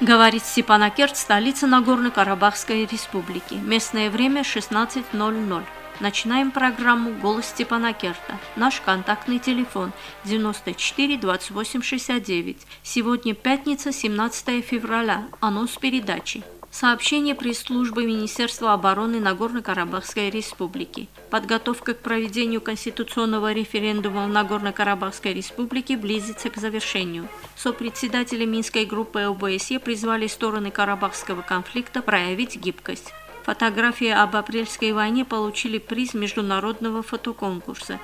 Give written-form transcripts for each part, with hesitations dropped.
Говорит Степанакерт, столица Нагорно-Карабахской республики. Местное время 16:00. Начинаем программу «Голос Степанакерта». Наш контактный телефон 94 28 69. Сегодня пятница, 17 февраля. Анонс передачи. Сообщение пресс-службы Министерства обороны Нагорно-Карабахской республики. Подготовка к проведению конституционного референдума в Нагорно-Карабахской республике близится к завершению. Сопредседатели Минской группы ОБСЕ призвали стороны Карабахского конфликта проявить гибкость. Фотографии об апрельской войне получили приз международного фотоконкурса.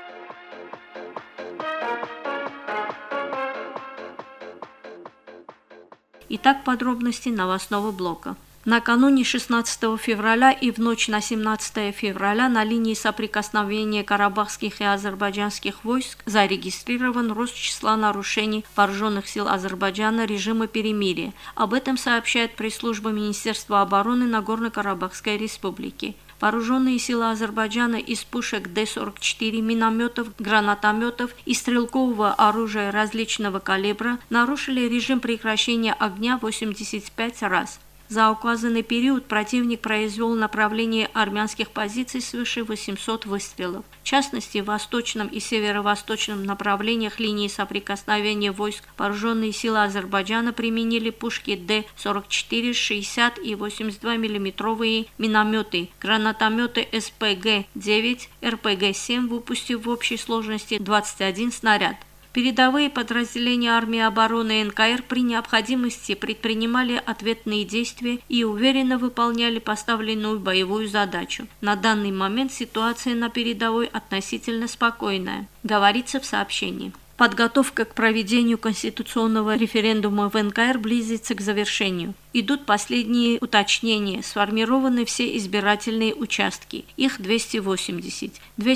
Итак, подробности новостного блока. Накануне 16 февраля и в ночь на 17 февраля на линии соприкосновения карабахских и азербайджанских войск зарегистрирован рост числа нарушений вооруженных сил Азербайджана режима перемирия. Об этом сообщает пресс-служба Министерства обороны Нагорно-Карабахской республики. Вооруженные силы Азербайджана из пушек Д-44, минометов, гранатометов и стрелкового оружия различного калибра нарушили режим прекращения огня 85 раз. За указанный период противник произвел направление армянских позиций свыше 800 выстрелов. В частности, в восточном и северо-восточном направлениях линии соприкосновения войск вооруженные силы Азербайджана применили пушки Д-44, 60 и 82 миллиметровые минометы, гранатометы СПГ-9, РПГ-7, выпустив в общей сложности 21 снаряд. Передовые подразделения армии обороны НКР при необходимости предпринимали ответные действия и уверенно выполняли поставленную боевую задачу. На данный момент ситуация на передовой относительно спокойная, говорится в сообщении. Подготовка к проведению конституционного референдума в НКР близится к завершению. Идут последние уточнения, сформированы все избирательные участки, их 280,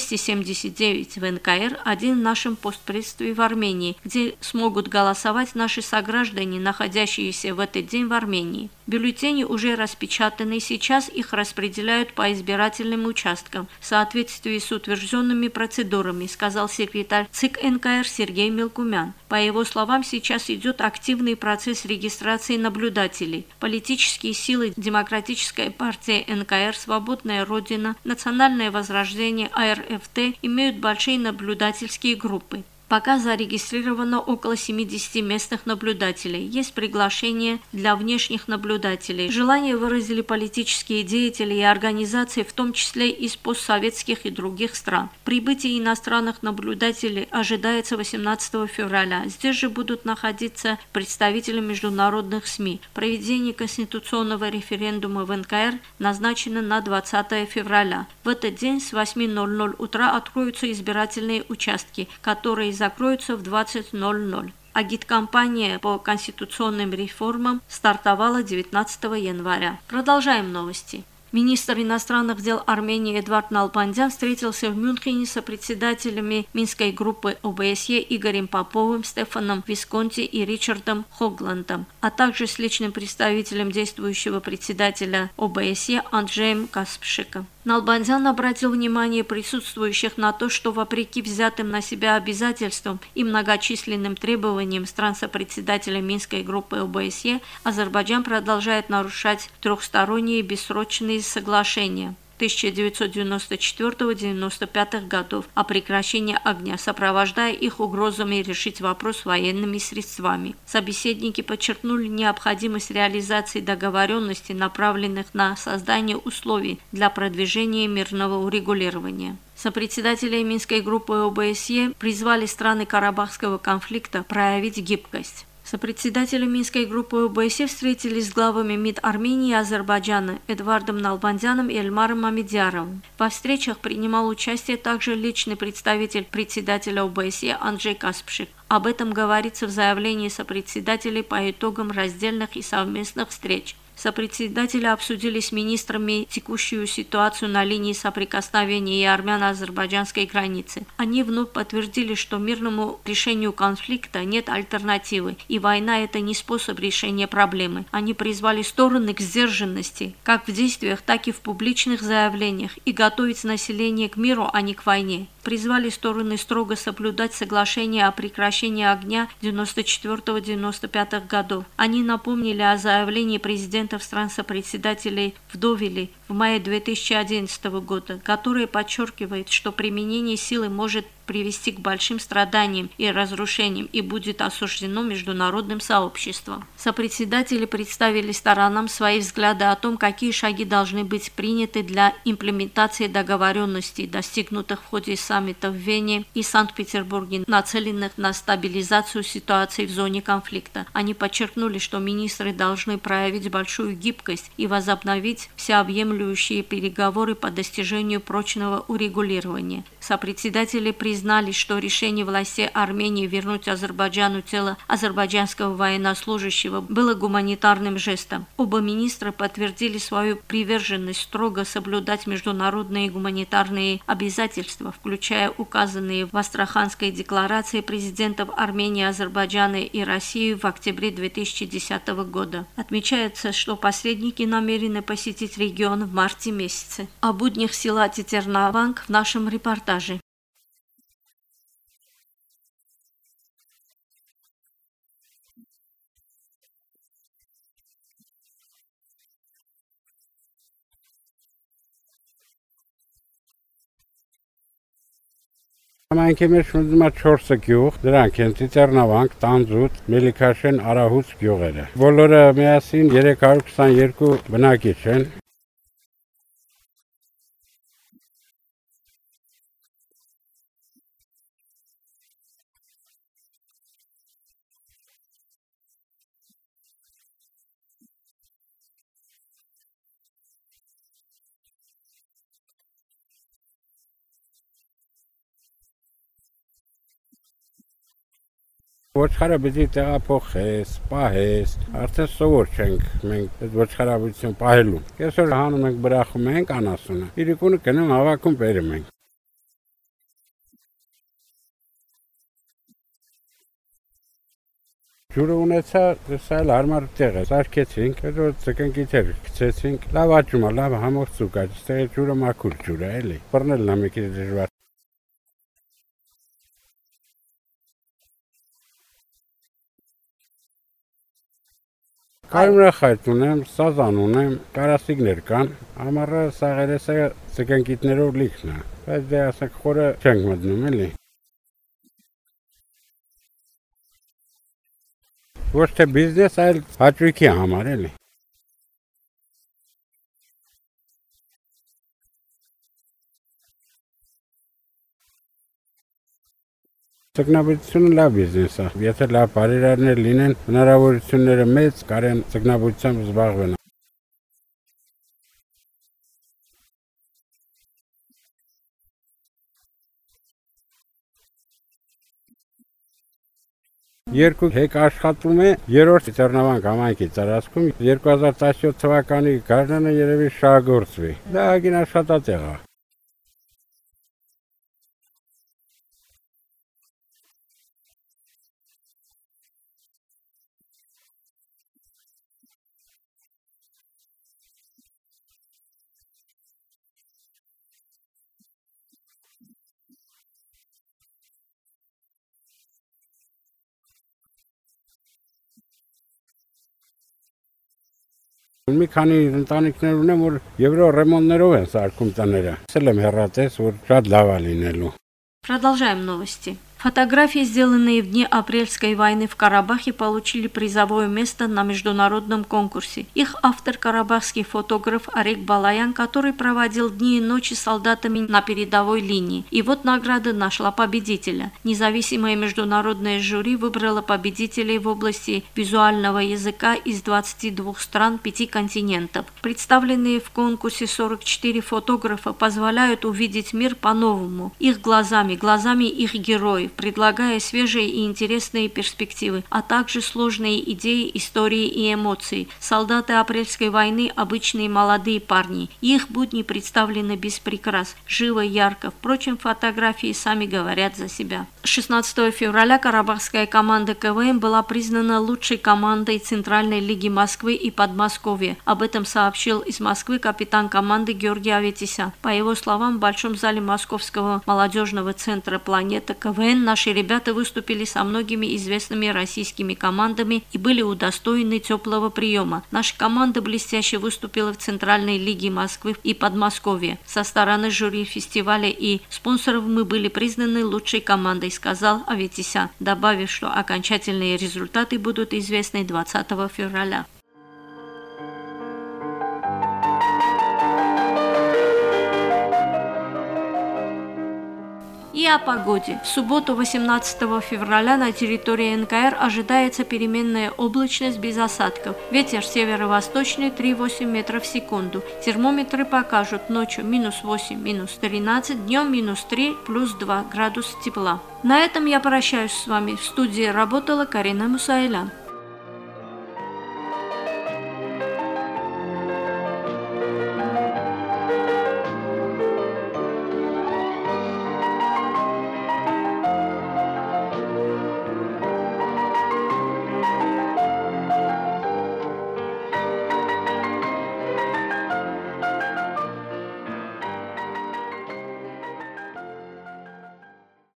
279 в НКР, один в нашем постпредстве в Армении, где смогут голосовать наши сограждане, находящиеся в этот день в Армении. Бюллетени уже распечатаны, сейчас их распределяют по избирательным участкам в соответствии с утвержденными процедурами, сказал секретарь ЦИК НКР Сергей Мелкумян. По его словам, сейчас идет активный процесс регистрации наблюдателей. Политические силы Демократическая партия НКР, Свободная Родина, Национальное возрождение АРФТ имеют большие наблюдательские группы. Пока зарегистрировано около 70 местных наблюдателей. Есть приглашение для внешних наблюдателей. Желание выразили политические деятели и организации, в том числе из постсоветских и других стран. Прибытие иностранных наблюдателей ожидается 18 февраля. Здесь же будут находиться представители международных СМИ. Проведение конституционного референдума в НКР назначено на 20 февраля. В этот день с 8:00 утра откроются избирательные участки, которые закроются в 20:00. Агиткампания по конституционным реформам стартовала 19 января. Продолжаем новости. Министр иностранных дел Армении Эдвард Налбандян встретился в Мюнхене с председателями Минской группы ОБСЕ Игорем Поповым, Стефаном Висконти и Ричардом Хогландом, а также с личным представителем действующего председателя ОБСЕ Анджеем Каспшиком. Налбандян обратил внимание присутствующих на то, что вопреки взятым на себя обязательствам и многочисленным требованиям стран-сопредседателя Минской группы ОБСЕ, Азербайджан продолжает нарушать трехсторонние бессрочные соглашения 1994-95 годов о прекращении огня, сопровождая их угрозами решить вопрос военными средствами. Собеседники подчеркнули необходимость реализации договоренностей, направленных на создание условий для продвижения мирного урегулирования. Сопредседатели Минской группы ОБСЕ призвали страны Карабахского конфликта проявить гибкость. Сопредседатели Минской группы ОБСЕ встретились с главами МИД Армении и Азербайджана Эдвардом Налбандяном и Эльмаром Мамедьяровым. Во встречах принимал участие также личный представитель председателя ОБСЕ Анджей Каспшик. Об этом говорится в заявлении сопредседателей по итогам раздельных и совместных встреч. Сопредседатели обсудили с министрами текущую ситуацию на линии соприкосновения и армяно-азербайджанской границы. Они вновь подтвердили, что мирному решению конфликта нет альтернативы, и война – это не способ решения проблемы. Они призвали стороны к сдержанности, как в действиях, так и в публичных заявлениях, и готовить население к миру, а не к войне. призвали стороны строго соблюдать соглашение о прекращении огня 1994-1995 годов. Они напомнили о заявлении президентов стран-сопредседателей в Довиле в мае 2011 года, которое подчеркивает, что применение силы может привести к большим страданиям и разрушениям и будет осуждено международным сообществом. Сопредседатели представили сторонам свои взгляды о том, какие шаги должны быть приняты для имплементации договоренностей, достигнутых в ходе саммитов в Вене и Санкт-Петербурге, нацеленных на стабилизацию ситуации в зоне конфликта. Они подчеркнули, что министры должны проявить большую гибкость и возобновить всеобъемлющие переговоры по достижению прочного урегулирования. Сопредседатели признали, что решение властей Армении вернуть Азербайджану тело азербайджанского военнослужащего было гуманитарным жестом. Оба министра подтвердили свою приверженность строго соблюдать международные и гуманитарные обязательства, включая указанные в Астраханской декларации президентов Армении, Азербайджана и России в октябре 2010 года. Отмечается, что посредники намерены посетить регион в марте месяце. О буднях села Тетернаванг в нашем репортаже. Համայնքի մեջ շնորհվում է 4 գյուղ, դրանք են Տիտեռնավանք, Տանձուտ, Մելիքաշեն, Արահուց գյուղերը։ Բոլորը միասին 322 բնակիչ են։ Ոչխարը պիտի տեղափոխես, պահես, արդեն սովոր չենք մենք այդ ոչխարաբույցին պահելու։ Կեսօր հանում ենք բրախում ենք անասունը, իրիկունը կնում հավաքում բերում ենք։ Ջուրը ունեցա սայլ հարմար տեղ է, սարքեցինք, հետո ձկնկիթեր գցեցինք, լավ աճում է, լավ համող ծուկ է, այստեղ ջուրը մաքուր ջուր է, էլի։ Բռնելն է մի քիչ դժվար։ Կարմրախայտ ունեմ, սազան ունեմ, կարասիգներ կան, ամառը սաղերեսը ձկնկիթներով լիքն է, բայց դե ասենք խորը չենք մտնում էլի։ Ոչ թե բիզնես, այլ հաճույքի համար էլի։ Ձկնաբուծությունը լավ բիզնես է, եթե լավ բարերարներ լինեն, հնարավորությունները մեծ կարեն ձկնաբուծությամբ զբաղվեն։ Երկու հեկ աշխատում է, երրորդ Տիտեռնավանք համայնքի տարածքում 2017 թվականի գարնանը երևի շահագործվի։ Դա ագին աշխատատեղ է։ Մի քանի ընտանիքներ ունեմ, որ եվրո ռեմոնտներով են սարքում տները։ Ասել եմ հեռատես, որ շատ լավ է լինելու։ Продолжаем новости. Фотографии, сделанные в дни апрельской войны в Карабахе, получили призовое место на международном конкурсе. Их автор – карабахский фотограф Арек Балаян, который проводил дни и ночи с солдатами на передовой линии. И вот награда нашла победителя. Независимое международное жюри выбрало победителей в области визуального языка из 22 стран 5 континентов. Представленные в конкурсе 44 фотографа позволяют увидеть мир по-новому, их глазами их героев. героев, предлагая свежие и интересные перспективы, а также сложные идеи, истории и эмоции. Солдаты Апрельской войны – обычные молодые парни. Их будни представлены без прикрас, живо, ярко. Впрочем, фотографии сами говорят за себя. 16 февраля карабахская команда КВН была признана лучшей командой Центральной лиги Москвы и Подмосковья. Об этом сообщил из Москвы капитан команды Георгий Аветисян. По его словам, в Большом зале Московского молодежного центра «Планета КВН» наши ребята выступили со многими известными российскими командами и были удостоены теплого приема. Наша команда блестяще выступила в Центральной лиге Москвы и Подмосковья. Со стороны жюри фестиваля и спонсоров мы были признаны лучшей командой, сказал Аветисян, добавив, что окончательные результаты будут известны 20 февраля. И о погоде. В субботу 18 февраля на территории НКР ожидается переменная облачность без осадков. Ветер северо-восточный 3,8 метров в секунду. Термометры покажут ночью -8, -13, днем -3, +2 градуса тепла. На этом я прощаюсь с вами. В студии работала Карина Мусаилян.